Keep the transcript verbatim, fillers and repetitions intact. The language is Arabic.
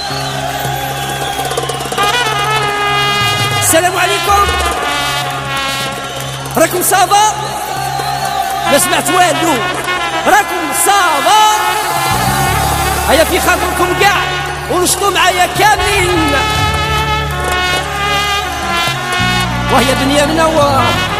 السلام عليكم، راكم صافا؟ ما سمعت والو، راكم صافا؟ هيا في خاطركم كاع ونشطوا معايا كاملين، وهي دنيا منور.